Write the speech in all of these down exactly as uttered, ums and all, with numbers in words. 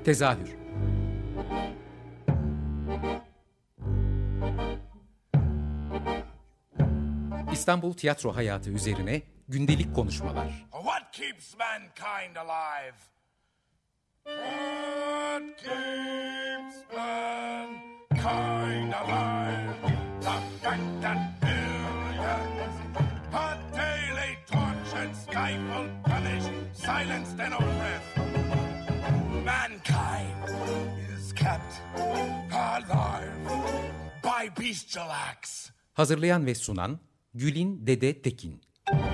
Tezahür. İstanbul tiyatro hayatı üzerine gündelik konuşmalar. What keeps mankind alive? What keeps mankind alive? The fact that billions are daily tortured, stifled, punished, silenced and oppressed. Mankind is kept alive by bestial acts. Hazırlayan ve sunan Gülin Dede Tekin.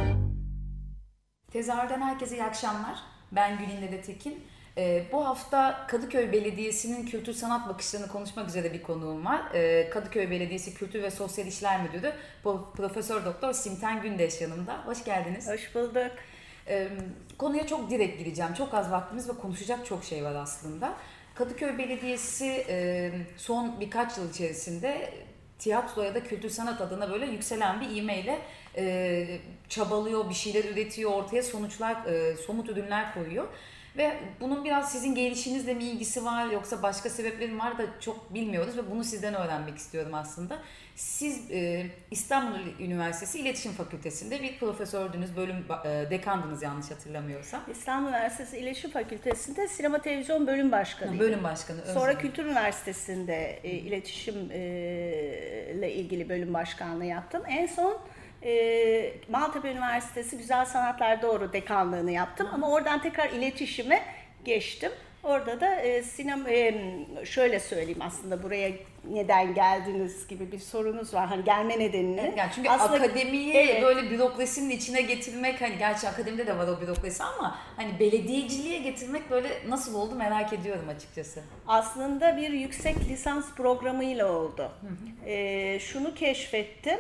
Tezahürden herkese iyi akşamlar. Ben Gülin Dede Tekin. Ee, bu hafta Kadıköy Belediyesi'nin kültür sanat bakışlarını konuşmak üzere bir konuğum var. Ee, Kadıköy Belediyesi Kültür ve Sosyal İşler Müdürü Profesör Doktor Simten Gündeş yanımda. Hoş geldiniz. Hoş bulduk. Ee, konuya çok direkt gireceğim. Çok az vaktimiz ve konuşacak çok şey var aslında. Kadıköy Belediyesi e, son birkaç yıl içerisinde tiyatro ya da kültür sanat adına böyle yükselen bir ivmeyle e, çabalıyor, bir şeyler üretiyor, ortaya sonuçlar, e, somut ürünler koyuyor. Ve bunun biraz sizin gelişinizle mi ilgisi var yoksa başka sebepleri mi var da çok bilmiyoruz ve bunu sizden öğrenmek istiyorum aslında. Siz e, İstanbul Üniversitesi İletişim Fakültesi'nde bir profesördünüz, bölüm e, dekandınız yanlış hatırlamıyorsam. İstanbul Üniversitesi İletişim Fakültesi'nde sinema televizyon bölüm başkanıydım. Bölüm başkanı. Sonra Kültür Üniversitesi'nde e, iletişim e, ile ilgili bölüm başkanlığı yaptım. En son e, Maltepe Üniversitesi Güzel Sanatlar Doğru dekanlığını yaptım. Hı. Ama oradan tekrar iletişime geçtim. Orada da e, sinema, e, şöyle söyleyeyim aslında buraya neden geldiniz gibi bir sorunuz var. Hani gelme nedenini. Yani çünkü aslında, akademiyi evet. böyle bürokrasinin içine getirmek, hani gerçi akademide de var o bürokrasi ama hani belediyeciliğe getirmek böyle nasıl oldu merak ediyorum açıkçası. Aslında bir yüksek lisans programıyla oldu. Hı hı. E, şunu keşfettim.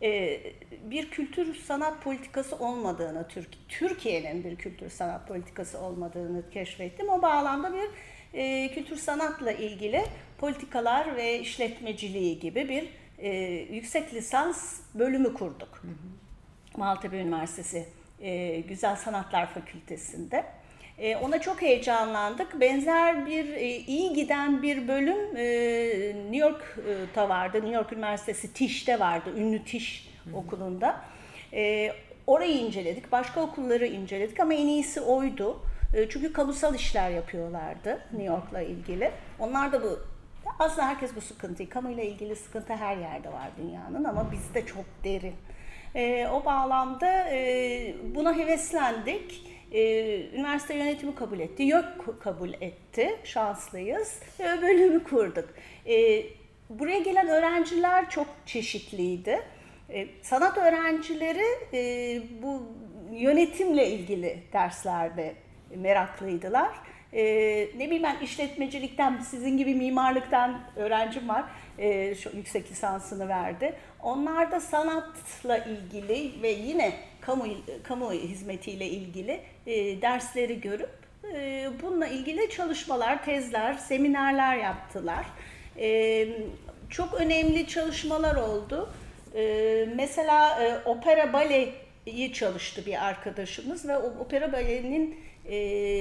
Bir kültür sanat politikası olmadığını, Türkiye'nin bir kültür sanat politikası olmadığını keşfettim. O bağlamda bir e, kültür sanatla ilgili politikalar ve işletmeciliği gibi bir e, yüksek lisans bölümü kurduk. Hı hı. Maltepe Üniversitesi e, Güzel Sanatlar Fakültesi'nde. E, ona çok heyecanlandık. Benzer bir e, iyi giden bir bölüm e, New York'ta vardı. New York Üniversitesi Tish'te vardı. Ünlü Tisch Hı. okulunda. E, orayı inceledik. Başka okulları inceledik ama en iyisi oydu. E, çünkü kamusal işler yapıyorlardı New York'la ilgili. Onlar da bu, aslında herkes bu sıkıntıyı, kamuyla ilgili sıkıntı her yerde var dünyanın ama bizde çok derin. E, o bağlamda e, buna heveslendik. Ee, üniversite yönetimi kabul etti, YÖK kabul etti, şanslıyız ve bölümü kurduk. Ee, buraya gelen öğrenciler çok çeşitliydi. Ee, sanat öğrencileri e, bu yönetimle ilgili derslerde meraklıydılar. Ee, ne bileyim ben işletmecilikten, sizin gibi mimarlıktan öğrencim var, ee, şu yüksek lisansını verdi. Onlar da sanatla ilgili ve yine kamu kamu hizmetiyle ilgili e, dersleri görüp e, bununla ilgili çalışmalar, tezler, seminerler yaptılar. E, çok önemli çalışmalar oldu. E, mesela e, opera baleyi çalıştı bir arkadaşımız ve o opera balenin e,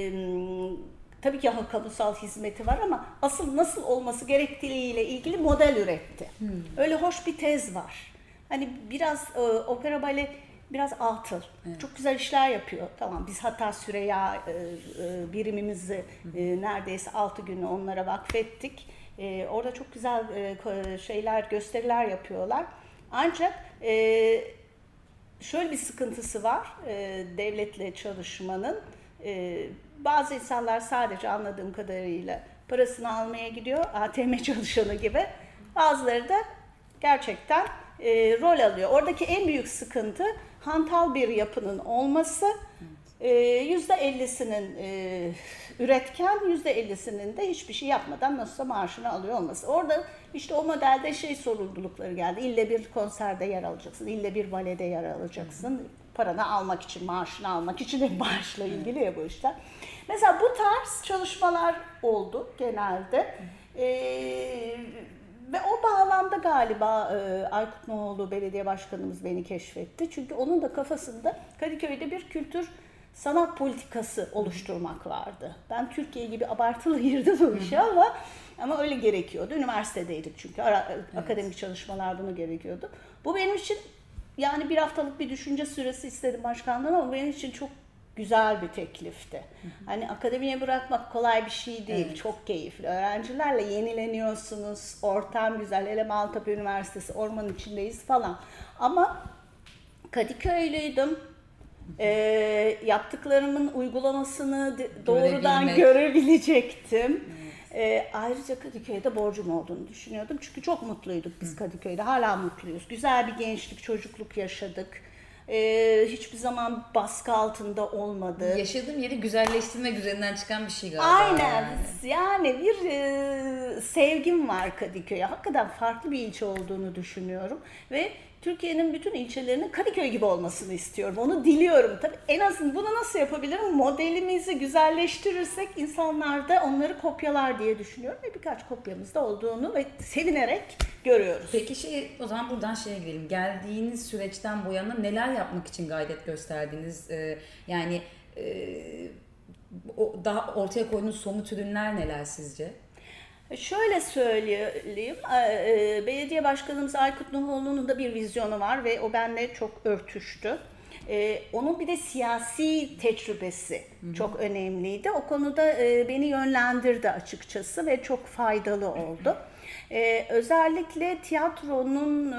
tabii ki kamusal hizmeti var ama asıl nasıl olması gerektiğiyle ilgili model üretti. Hmm. Öyle hoş bir tez var. Hani biraz e, opera bale biraz atıl. Evet. Çok güzel işler yapıyor. Tamam, biz hatta Süreyya e, e, birimimizi e, neredeyse altı günü onlara vakfettik. E, orada çok güzel e, şeyler, gösteriler yapıyorlar. Ancak e, şöyle bir sıkıntısı var e, devletle çalışmanın. E, bazı insanlar sadece anladığım kadarıyla parasını almaya gidiyor, A T M çalışanı gibi. Bazıları da gerçekten e, rol alıyor. Oradaki en büyük sıkıntı hantal bir yapının olması, yüzde ellisinin e, üretken, yüzde ellisinin de hiçbir şey yapmadan nasılsa maaşını alıyor olması. Orada işte o modelde şey sorumlulukları geldi. İlle bir konserde yer alacaksın, ille bir balede yer alacaksın. Paranı almak için, maaşını almak için de maaşla ilgili ya bu işler. Mesela bu tarz çalışmalar oldu genelde. Ee, Ve o bağlamda galiba e, Aykut Noğlu belediye başkanımız beni keşfetti. Çünkü onun da kafasında Kadıköy'de bir kültür sanat politikası oluşturmak vardı. Ben Türkiye gibi abartılı girdim bu işe ama ama öyle gerekiyordu. Üniversitedeydik çünkü. Ara, evet. Akademik çalışmalar bunu gerekiyordu. Bu benim için yani bir haftalık bir düşünce süresi istedim başkandan ama benim için çok güzel bir teklifti. Hı hı. Hani akademiye bırakmak kolay bir şey değil. Evet. Çok keyifli. Öğrencilerle yenileniyorsunuz. Ortam güzel. Hele Maltepe Üniversitesi, ormanın içindeyiz falan. Ama Kadıköylüydüm. E, yaptıklarımın uygulamasını doğrudan Görebilmek. görebilecektim. E, ayrıca Kadıköy'de borcum olduğunu düşünüyordum. Çünkü çok mutluyduk biz Kadıköy'de. Hala mutluyuz. Güzel bir gençlik, çocukluk yaşadık. Ee, hiçbir zaman baskı altında olmadı. Yaşadığım yeri güzelleştirmek üzerinden çıkan bir şey galiba. Aynen. Yani, yani bir e, sevgim var Kadıköy'e. Hakikaten farklı bir ilçe olduğunu düşünüyorum. Ve Türkiye'nin bütün ilçelerinin Kadıköy gibi olmasını istiyorum. Onu diliyorum. Tabii en azından bunu nasıl yapabilirim? Modelimizi güzelleştirirsek insanlar da onları kopyalar diye düşünüyorum. Ve birkaç kopyamız da olduğunu ve sevinerek görüyoruz. Peki şey, o zaman buradan şeye gidelim. Geldiğiniz süreçten bu yana neler yapmak için gayret gösterdiniz? Ee, yani e, o, daha ortaya koyduğunuz somut ürünler neler sizce? Şöyle söyleyeyim, belediye başkanımız Aykut Nuhoğlu'nun da bir vizyonu var ve o benimle çok örtüştü. Onun bir de siyasi tecrübesi Hı-hı. çok önemliydi. O konuda beni yönlendirdi açıkçası ve çok faydalı oldu. Ee, özellikle tiyatronun,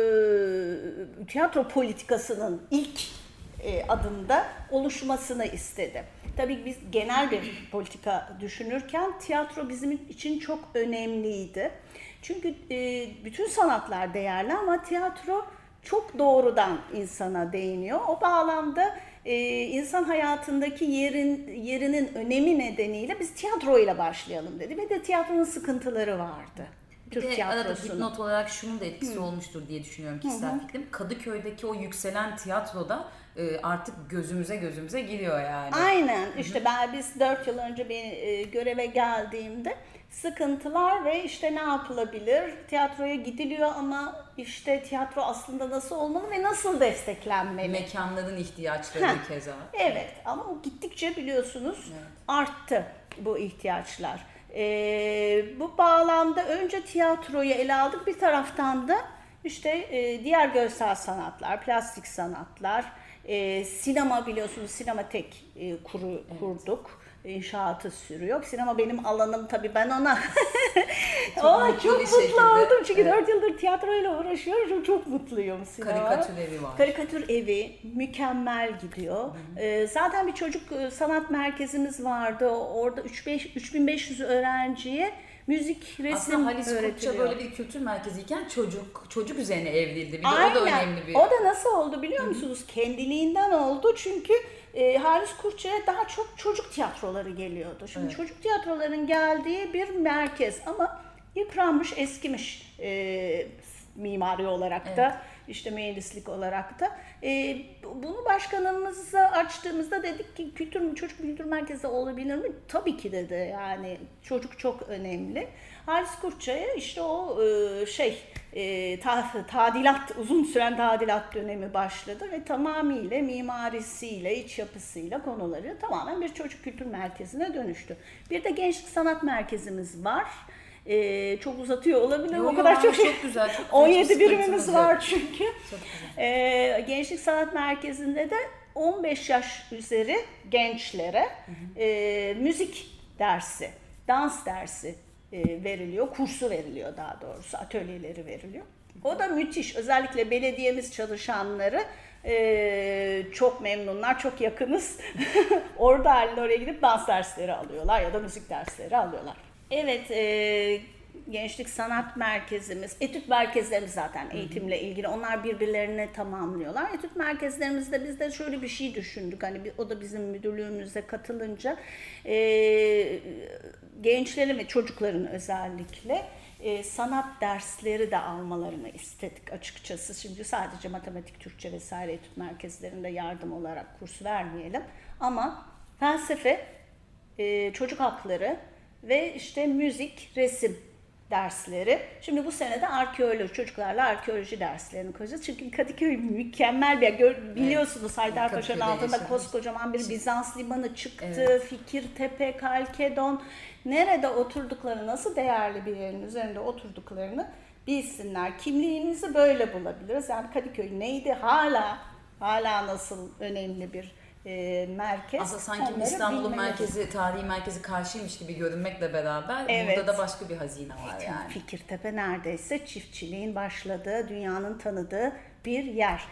e, tiyatro politikasının ilk e, adımda oluşmasını istedi. Tabii biz genel bir politika düşünürken tiyatro bizim için çok önemliydi. Çünkü e, bütün sanatlar değerli ama tiyatro çok doğrudan insana değiniyor. O bağlamda e, insan hayatındaki yerin yerinin önemi nedeniyle biz tiyatroyla başlayalım dedi. Ve de tiyatronun sıkıntıları vardı. Bir de arada dipnot olarak şunun da etkisi Hı. olmuştur diye düşünüyorum kişisel Hı. fikrim. Kadıköy'deki o yükselen tiyatroda e, artık gözümüze gözümüze giriyor yani. Aynen. İşte ben biz dört yıl önce bir e, göreve geldiğimde sıkıntılar ve işte ne yapılabilir? Tiyatroya gidiliyor ama işte tiyatro aslında nasıl olmalı ve nasıl desteklenmeli? Mekanların ihtiyaçları Heh. keza. Evet ama gittikçe biliyorsunuz evet. arttı bu ihtiyaçlar. Ee, bu bağlamda önce tiyatroyu ele aldık, bir taraftan da işte e, diğer görsel sanatlar, plastik sanatlar, e, sinema biliyorsunuz sinematek e, kuru, evet. kurduk. İnşaatı sürüyor. Sinema benim alanım tabii ben ona çok, oh, mutlu, çok mutlu şekilde. oldum çünkü evet. dört yıldır tiyatroyla uğraşıyorum. Çok, çok mutluyum sinema. Karikatür evi var. Karikatür evi mükemmel gidiyor. Ee, zaten bir çocuk sanat merkezimiz vardı. Orada üç bin beş yüz öğrenciye müzik, resim Aslında Halis öğretiliyor. Kurtça böyle bir kültür merkeziyken çocuk çocuk üzerine evrildi. Bir de Aynen. o da önemli bir. O da nasıl oldu biliyor musunuz? Hı-hı. Kendiliğinden oldu çünkü e, Halis Kurtça'ya daha çok çocuk tiyatroları geliyordu. Şimdi evet. çocuk tiyatroların geldiği bir merkez ama yıpranmış, eskimiş e, mimari olarak da. Evet. İşte mühendislik olarak da. E, bunu başkanımıza açtığımızda dedik ki kültür, çocuk kültür merkezi olabilir mi? Tabii ki dedi. Yani çocuk çok önemli. Halis Kurtça'ya işte o e, şey e, ta, tadilat, uzun süren tadilat dönemi başladı ve tamamıyla mimarisiyle, iç yapısıyla konuları tamamen bir çocuk kültür merkezine dönüştü. Bir de gençlik sanat merkezimiz var. Ee, çok uzatıyor olabilir yo, o kadar yo, çok, çok güzel. Çok on yedi birimimiz var çünkü. Ee, Gençlik Sanat Merkezi'nde de on beş yaş üzeri gençlere hı hı. E, müzik dersi, dans dersi e, veriliyor, kursu veriliyor daha doğrusu, atölyeleri veriliyor. O da müthiş. Özellikle belediyemiz çalışanları e, çok memnunlar, çok yakınız. Orada halinde oraya gidip dans dersleri alıyorlar ya da müzik dersleri alıyorlar. Evet, e, Gençlik Sanat Merkezimiz, etüt merkezlerimiz zaten eğitimle ilgili. Onlar birbirlerine tamamlıyorlar. Etüt merkezlerimizde biz de şöyle bir şey düşündük. Hani o da bizim müdürlüğümüze katılınca e, gençlerin ve çocukların özellikle e, sanat dersleri de almalarını istedik açıkçası. Şimdi sadece matematik, Türkçe vesaire etüt merkezlerinde yardım olarak kurs vermeyelim. Ama felsefe, e, çocuk hakları ve işte müzik, resim dersleri. Şimdi bu sene de arkeoloji, çocuklarla arkeoloji derslerini koyacağız. Çünkü Kadıköy mükemmel bir yer. Biliyorsunuz Haydarpaşa'nın altında yaşamış. Koskocaman bir Bizans limanı çıktı. Evet. Fikirtepe, Kalkedon. Nerede oturdukları, nasıl değerli bir yerin üzerinde oturduklarını bilsinler. Kimliğimizi böyle bulabiliriz. Yani Kadıköy neydi? Hala hala nasıl önemli bir e, merkez. Aslında sanki İstanbul'un merkezi, tarihi merkezi karşıymış gibi görünmekle beraber evet. burada da başka bir hazine var yani. Fikirtepe neredeyse çiftçiliğin başladığı, dünyanın tanıdığı bir yer.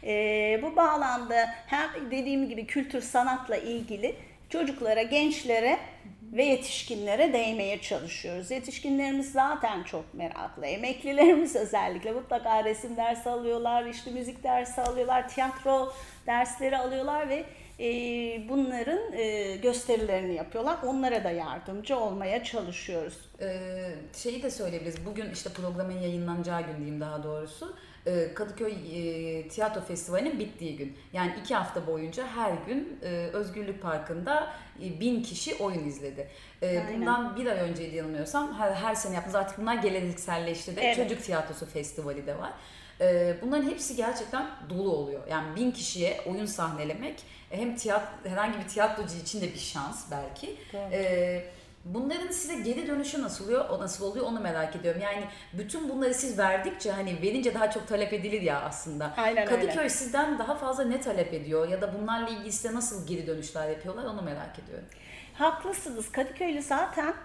E, bu bağlamda hem dediğim gibi kültür sanatla ilgili çocuklara, gençlere ve yetişkinlere değmeye çalışıyoruz. Yetişkinlerimiz zaten çok meraklı. Emeklilerimiz özellikle mutlaka resim dersi alıyorlar, işte müzik dersi alıyorlar, tiyatro dersleri alıyorlar ve e, bunların e, gösterilerini yapıyorlar. Onlara da yardımcı olmaya çalışıyoruz. Ee, şeyi de söyleyebiliriz. Bugün işte programın yayınlanacağı gün diyeyim daha doğrusu. Kadıköy e, Tiyatro Festivali'nin bittiği gün. Yani iki hafta boyunca her gün e, Özgürlük Parkı'nda e, bin kişi oyun izledi. E, bundan bir ay önce yanılmıyorsam her, her sene yaptığımız artık bunlar gelenekselleşti de evet. Çocuk Tiyatrosu Festivali de var. E, bunların hepsi gerçekten dolu oluyor. Yani bin kişiye oyun sahnelemek hem tiyatro, herhangi bir tiyatrocu için de bir şans belki. Evet. Bunların size geri dönüşü nasıl oluyor? O nasıl oluyor onu merak ediyorum. Yani bütün bunları siz verdikçe hani verince daha çok talep edilir ya aslında. Aynen Kadıköy öyle. Sizden daha fazla ne talep ediyor ya da bunlarla ilgili size nasıl geri dönüşler yapıyorlar onu merak ediyorum. Haklısınız. Kadıköylü zaten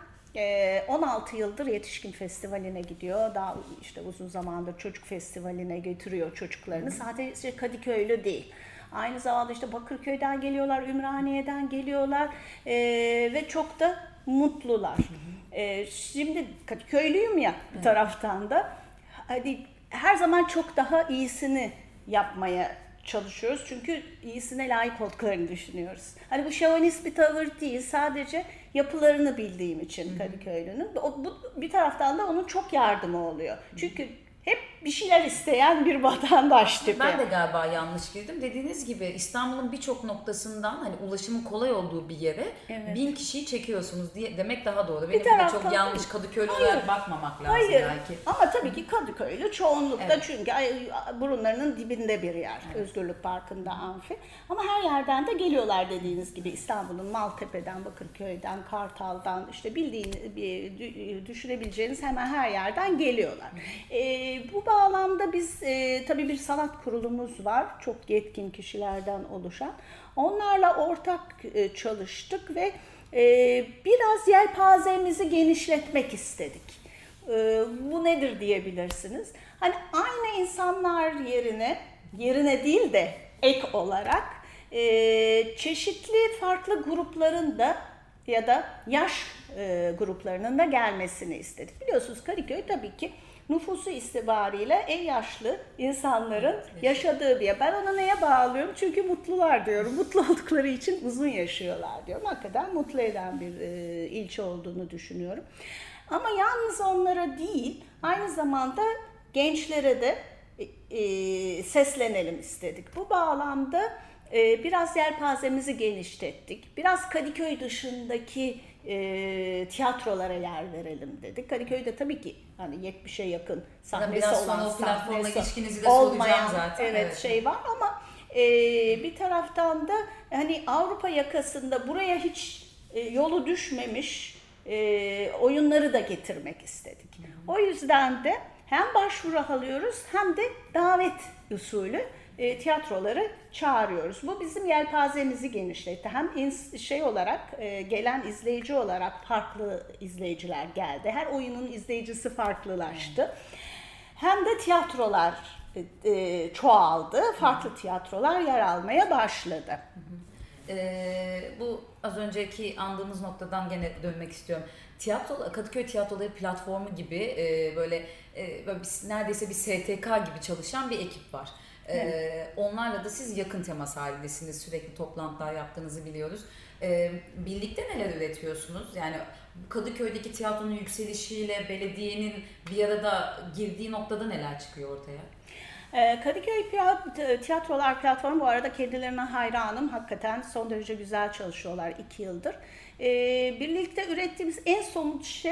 on altı yıldır Yetişkin Festivali'ne gidiyor. Daha işte uzun zamandır Çocuk Festivali'ne getiriyor çocuklarını. Sadece Kadıköylü değil. Aynı zamanda işte Bakırköy'den geliyorlar, Ümraniye'den geliyorlar ee, ve çok da mutlular. Ee, şimdi Kadıköylüyüm ya bir taraftan da. Hadi her zaman çok daha iyisini yapmaya çalışıyoruz. Çünkü iyisine layık olduklarını düşünüyoruz. Hani bu şövenist bir tavır değil. Sadece yapılarını bildiğim için Kadıköylü'nün. O, bu, bir taraftan da onun çok yardımı oluyor. Çünkü hep bir şeyler isteyen bir vatandaş tipi. Ben de galiba yanlış girdim. Dediğiniz gibi İstanbul'un birçok noktasından hani ulaşımın kolay olduğu bir yere evet. bin kişiyi çekiyorsunuz diye demek daha doğru. Benim de çok yanlış Kadıköylü olarak bakmamak lazım Hayır. belki. Ama tabii ki Kadıköylü çoğunlukta evet. çünkü burunlarının dibinde bir yer. Evet. Özgürlük Parkı'nda amfi. Ama her yerden de geliyorlar dediğiniz gibi İstanbul'un Maltepe'den, Bakırköy'den, Kartal'dan işte bildiğiniz, düşünebileceğiniz hemen her yerden geliyorlar. Ee, bu bağlamda biz e, tabii bir sanat kurulumuz var. Çok yetkin kişilerden oluşan. Onlarla ortak e, çalıştık ve e, biraz yelpazemizi genişletmek istedik. E, bu nedir diyebilirsiniz. Hani aynı insanlar yerine, yerine değil de ek olarak e, çeşitli farklı grupların da ya da yaş e, gruplarının da gelmesini istedik. Biliyorsunuz Kadıköy tabii ki nüfusu itibariyle en yaşlı insanların yaşadığı bir yer. Ben ona neye bağlıyorum? Çünkü mutlular diyorum. Mutlu oldukları için uzun yaşıyorlar diyorum. Hakikaten mutlu eden bir e, ilçe olduğunu düşünüyorum. Ama yalnız onlara değil, aynı zamanda gençlere de e, seslenelim istedik. Bu bağlamda e, biraz yelpazemizi genişlettik. Biraz Kadıköy dışındaki e, tiyatrolara yer verelim dedik. Kadıköy'de tabii ki hani yetmişe yakın sahnesi biraz olan, sahnesi olmayan zaten. Evet, evet şey var ama e, bir taraftan da hani Avrupa yakasında buraya hiç e, yolu düşmemiş e, oyunları da getirmek istedik. Hı hı. O yüzden de hem başvuru alıyoruz hem de davet usulü E, tiyatroları çağırıyoruz. Bu bizim yelpazemizi genişletti. Hem ins- şey olarak e, gelen izleyici olarak farklı izleyiciler geldi. Her oyunun izleyicisi farklılaştı. Hmm. Hem de tiyatrolar e, e, çoğaldı. Farklı hmm. tiyatrolar yer almaya başladı. Hmm. E, bu az önceki andığımız noktadan gene dönmek istiyorum. Tiyatro, Kadıköy Tiyatroları platformu gibi e, böyle, e, böyle bir, neredeyse bir S T K gibi çalışan bir ekip var. Evet. Ee, onlarla da siz yakın temas halindesiniz. Sürekli toplantılar yaptığınızı biliyoruz. Ee, birlikte neler üretiyorsunuz? Yani Kadıköy'deki tiyatronun yükselişiyle belediyenin bir arada girdiği noktada neler çıkıyor ortaya? Ee, Kadıköy Tiyatrolar Platformu bu arada kendilerine hayranım. Hakikaten son derece güzel çalışıyorlar iki yıldır. Ee, birlikte ürettiğimiz en somut şey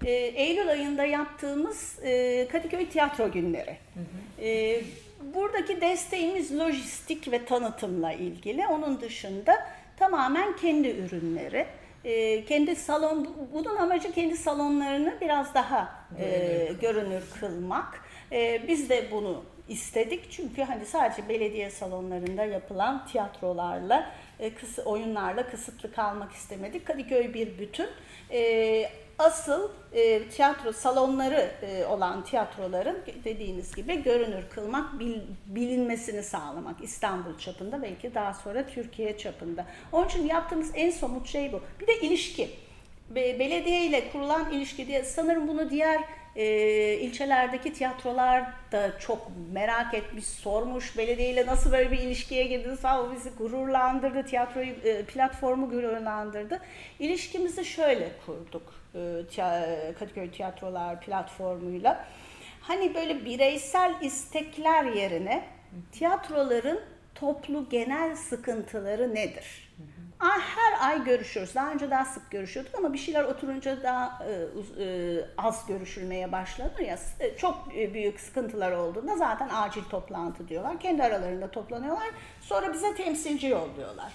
e, Eylül ayında yaptığımız e, Kadıköy Tiyatro Günleri. Hı hı. E, buradaki desteğimiz lojistik ve tanıtımla ilgili. Onun dışında tamamen kendi ürünleri. E, kendi salon, bunun amacı kendi salonlarını biraz daha e, görünür kılmak. E, biz de bunu istedik çünkü hani sadece belediye salonlarında yapılan tiyatrolarla, e, kısa, oyunlarla kısıtlı kalmak istemedik. Kadıköy bir bütün. E, asıl e, tiyatro salonları e, olan tiyatroların dediğiniz gibi görünür kılmak, bil, bilinmesini sağlamak İstanbul çapında, belki daha sonra Türkiye çapında. Onun için yaptığımız en somut şey bu. Bir de ilişki. Be, belediye ile kurulan ilişki diye sanırım bunu diğer e, ilçelerdeki tiyatrolar da çok merak etmiş, sormuş. Belediye ile nasıl böyle bir ilişkiye girdiniz falan, o bizi gururlandırdı, tiyatroyu, e, platformu gururlandırdı. İlişkimizi şöyle kurduk e, Kadıköy Tiyatrolar platformuyla. Hani böyle bireysel istekler yerine tiyatroların toplu genel sıkıntıları nedir? Her ay görüşüyoruz. Daha önce daha sık görüşüyorduk ama bir şeyler oturunca daha e, e, az görüşülmeye başlanır ya. Çok büyük sıkıntılar olduğunda zaten acil toplantı diyorlar. Kendi aralarında toplanıyorlar. Sonra bize temsilci yolluyorlar.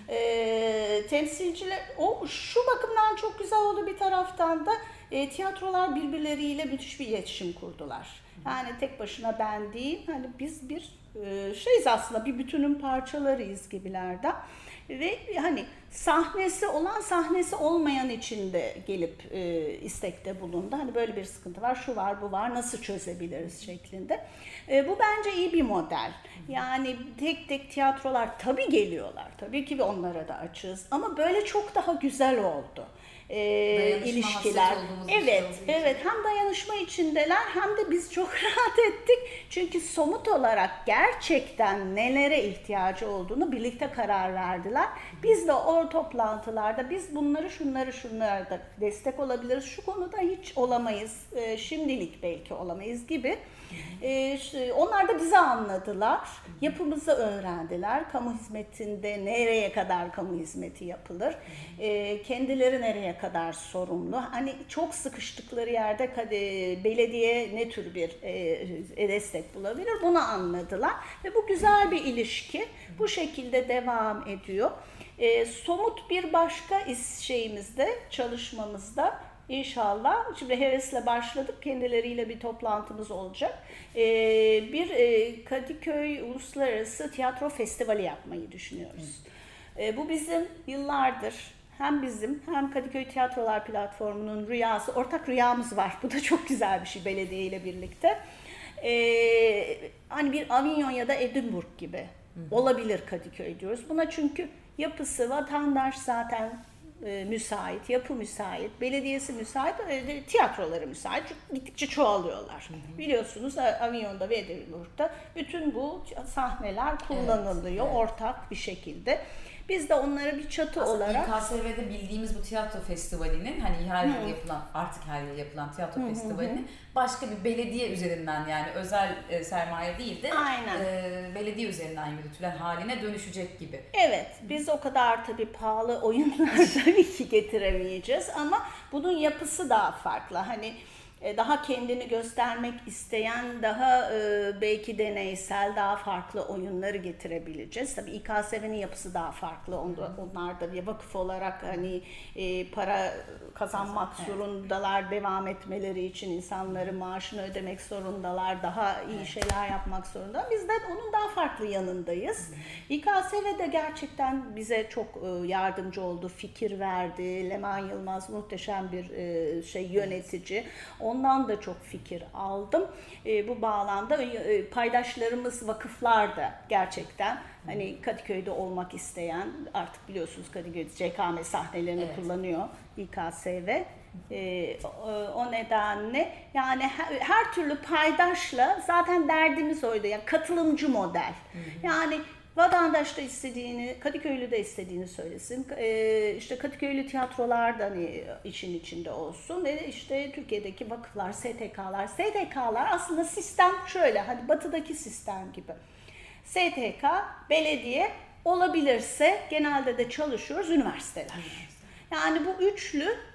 E, temsilciler, o şu bakımdan çok güzel oldu bir taraftan da e, tiyatrolar birbirleriyle müthiş bir iletişim kurdular. Yani tek başına ben değil, hani biz bir e, şeyiz aslında, bir bütünün parçalarıyız gibilerden. Ve hani sahnesi olan, sahnesi olmayan için de gelip e, istekte bulundu. Hani böyle bir sıkıntı var, şu var, bu var, nasıl çözebiliriz şeklinde. E, bu bence iyi bir model. Yani tek tek tiyatrolar tabii geliyorlar. Tabii ki onlara da açığız. Ama böyle çok daha güzel oldu. E, ilişkiler. Evet, evet. Hem dayanışma içindeler hem de biz çok rahat ettik. Çünkü somut olarak gerçekten nelere ihtiyacı olduğunu birlikte karar verdiler. Biz de o toplantılarda biz bunları şunları şunlara da destek olabiliriz. Şu konuda hiç olamayız. E, şimdilik belki olamayız gibi. E, onlar da bizi anladılar. Yapımızı öğrendiler. Kamu hizmetinde nereye kadar kamu hizmeti yapılır? E, kendileri nereye kadar sorumlu? Hani çok sıkıştıkları yerde belediye ne tür bir e, destek bulabilir? Bunu anladılar ve bu güzel bir ilişki. Bu şekilde devam ediyor. E, somut bir başka iş şeyimizde, çalışmamızda İnşallah. Şimdi hevesle başladık. Kendileriyle bir toplantımız olacak. Ee, bir e, Kadıköy Uluslararası Tiyatro Festivali yapmayı düşünüyoruz. Ee, bu bizim yıllardır hem bizim hem Kadıköy Tiyatrolar Platformu'nun rüyası, ortak rüyamız var. Bu da çok güzel bir şey belediye ile birlikte. Ee, hani bir Avignon ya da Edinburgh gibi hı hı. olabilir Kadıköy diyoruz. Buna çünkü yapısı, vatandaş zaten E, müsait, yapı müsait, belediyesi müsait, e, tiyatroları müsait. Çünkü gittikçe çoğalıyorlar. Hı hı. Biliyorsunuz Avignon'da ve Edinburgh'da bütün bu sahneler kullanılıyor, evet, ortak bir şekilde. Biz de onlara bir çatı aslında olarak... İ K S V'de bildiğimiz bu tiyatro festivalinin, hani her yıl yapılan, artık her yıl yapılan tiyatro hı hı. festivalinin başka bir belediye üzerinden, yani özel e, sermaye değil de e, belediye üzerinden yürütülen haline dönüşecek gibi. Evet, biz o kadar tabii pahalı oyunlar tabii ki getiremeyeceğiz ama bunun yapısı daha farklı. Hani daha kendini göstermek isteyen, daha e, belki deneysel, daha farklı oyunları getirebileceğiz. Tabii İ K S V'nin yapısı daha farklı. Onda, onlar da bir vakıf olarak hani e, para kazanmak evet. zorundalar, devam etmeleri için insanların maaşını ödemek zorundalar, daha iyi evet. şeyler yapmak zorunda. Biz de onun daha farklı yanındayız. Hı. İ K S V de gerçekten bize çok e, yardımcı oldu, fikir verdi. Leman Yılmaz muhteşem bir e, şey yönetici. Evet. Ondan da çok fikir aldım. E, bu bağlamda e, paydaşlarımız vakıflar da gerçekten hani Kadıköy'de olmak isteyen, artık biliyorsunuz Kadıköy C K M sahnelerini evet. kullanıyor İ K S V. E, o, o nedenle yani her, her türlü paydaşla zaten derdimiz oydu. Yani katılımcı model. Hı hı. Yani vatandaş da istediğini, Kadıköylü de istediğini söylesin. Ee, işte Kadıköylü tiyatrolar da hani işin içinde olsun. Ve işte Türkiye'deki vakıflar, S T K'lar. S T K'lar aslında sistem şöyle, hani batıdaki sistem gibi. S T K, belediye, olabilirse genelde de çalışıyoruz üniversiteler. Yani bu üçlü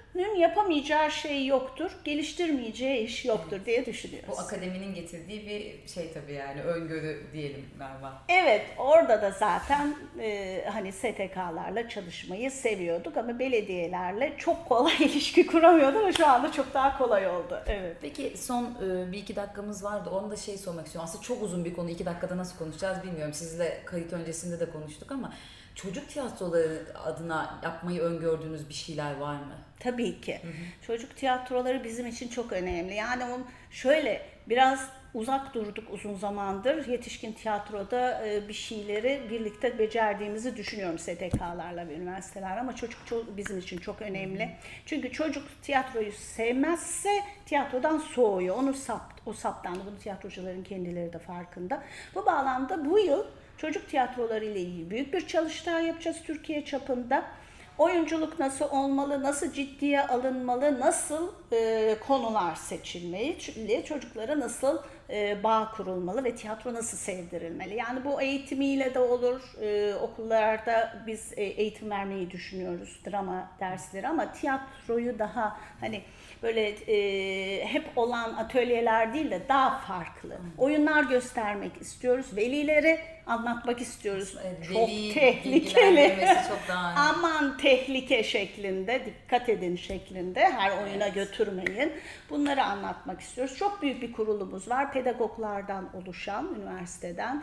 yapamayacağı şey yoktur, geliştirmeyeceği iş yoktur diye düşünüyoruz. Bu akademinin getirdiği bir şey tabii, yani öngörü diyelim galiba. Evet, orada da zaten e, hani S T K'larla çalışmayı seviyorduk ama belediyelerle çok kolay ilişki kuramıyorduk ama şu anda çok daha kolay oldu. Evet. Peki son e, bir iki dakikamız vardı. Onu da şey sormak istiyorum. Aslında çok uzun bir konu. iki dakikada nasıl konuşacağız bilmiyorum. Sizle kayıt öncesinde de konuştuk ama çocuk tiyatroları adına yapmayı öngördüğünüz bir şeyler var mı? Tabii ki. Hı hı. Çocuk tiyatroları bizim için çok önemli. Yani on şöyle biraz uzak durduk uzun zamandır. Yetişkin tiyatroda bir şeyleri birlikte becerdiğimizi düşünüyorum S T K'larla ve üniversiteler ama çocuk çok, bizim için çok önemli. Hı hı. Çünkü çocuk tiyatroyu sevmezse tiyatrodan soğuyor. Onu sap, o saptandı. Bunu tiyatrocuların kendileri de farkında. Bu bağlamda bu yıl çocuk tiyatroları ile ilgili büyük bir çalıştay yapacağız Türkiye çapında. Oyunculuk nasıl olmalı, nasıl ciddiye alınmalı, nasıl e, konular seçilmeli, çocuklara nasıl e, bağ kurulmalı ve tiyatro nasıl sevdirilmeli. Yani bu eğitimiyle de olur, e, okullarda biz e, eğitim vermeyi düşünüyoruz, drama dersleri ama tiyatroyu daha hani böyle e, hep olan atölyeler değil de daha farklı oyunlar göstermek istiyoruz, velilere anlatmak istiyoruz. Veli çok tehlikeli, çok daha aman tehlike şeklinde, dikkat edin şeklinde, her oyuna evet. götürmeyin. Bunları anlatmak istiyoruz. Çok büyük bir kurulumuz var, pedagoglardan oluşan, üniversiteden,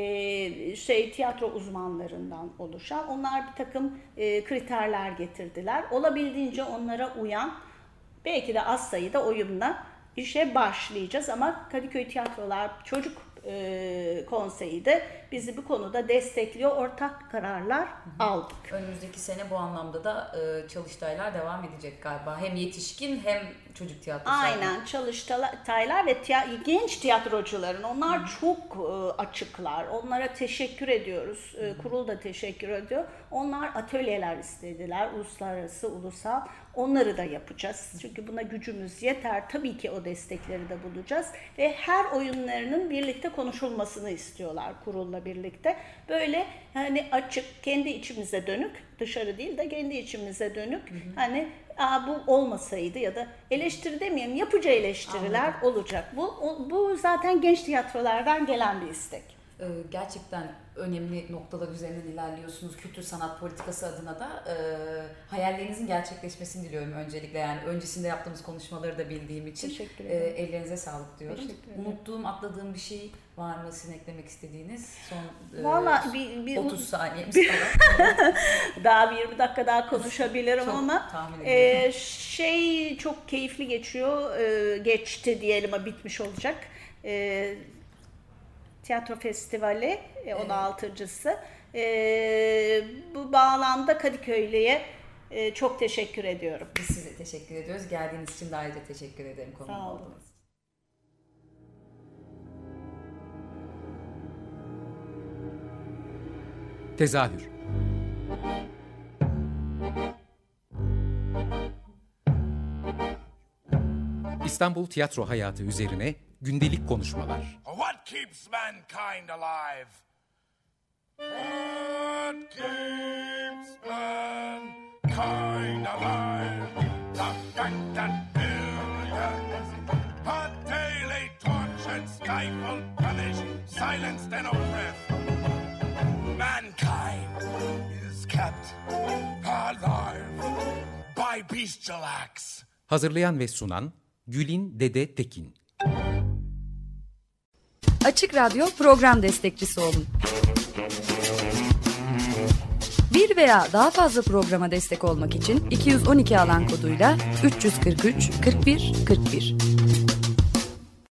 e, şey tiyatro uzmanlarından oluşan. Onlar bir takım e, kriterler getirdiler. Olabildiğince onlara uyan, belki de az sayıda oyunla işe başlayacağız ama Kadıköy Tiyatrolar Çocuk e, Konseyi de bizi bu konuda destekliyor. Ortak kararlar aldık. Önümüzdeki sene bu anlamda da e, çalıştaylar devam edecek galiba. Hem yetişkin hem çocuk tiyatrosu. Aynen, çalıştaylar ve tiy- genç tiyatrocuların. Onlar Hı. çok e, açıklar. Onlara teşekkür ediyoruz. E, kurul da teşekkür ediyor. Onlar atölyeler istediler. Uluslararası, ulusal. Onları da yapacağız. Çünkü buna gücümüz yeter. Tabii ki o destekleri de bulacağız. Ve her oyunlarının birlikte konuşulmasını istiyorlar kurulla birlikte. Böyle hani açık, kendi içimize dönük, dışarı değil de kendi içimize dönük. Hı hı. Hani Aa, bu olmasaydı ya da eleştiri demeyelim, yapıcı eleştiriler Anladım. olacak. Bu o, bu zaten genç tiyatrolardan gelen bir istek. Ee, gerçekten önemli noktalar üzerinden ilerliyorsunuz. Kültür sanat politikası adına da e, hayallerinizin gerçekleşmesini diliyorum öncelikle. Yani öncesinde yaptığımız konuşmaları da bildiğim için Teşekkür ederim. E, ellerinize sağlık diyorum. Teşekkür Unuttuğum, atladığım bir şey var mı sizin eklemek istediğiniz? Son e, Vallahi bir, bir, otuz saniyemiz falan. Daha bir yirmi dakika daha konuşabilirim çok ama e, şey çok keyifli geçiyor. E, geçti diyelim ama bitmiş olacak. E, Tiyatro Festivali on altıncısı. Ee, bu bağlamda Kadıköylü'ye e, çok teşekkür ediyorum. Biz size teşekkür ediyoruz. Geldiğiniz için de ayrıca teşekkür ederim. Sağ olun. Tezahür. İstanbul tiyatro hayatı üzerine gündelik konuşmalar. What keeps mankind alive? What keeps mankind alive? The fact that billions are daily tortured, stifled, punished, silenced and oppressed. Mankind is kept alive by bestial acts. Hazırlayan ve sunan Gülin Dede Tekin. Açık Radyo program destekçisi olun. Bir veya daha fazla programa destek olmak için iki yüz on iki alan koduyla üç yüz kırk üç kırk bir kırk bir.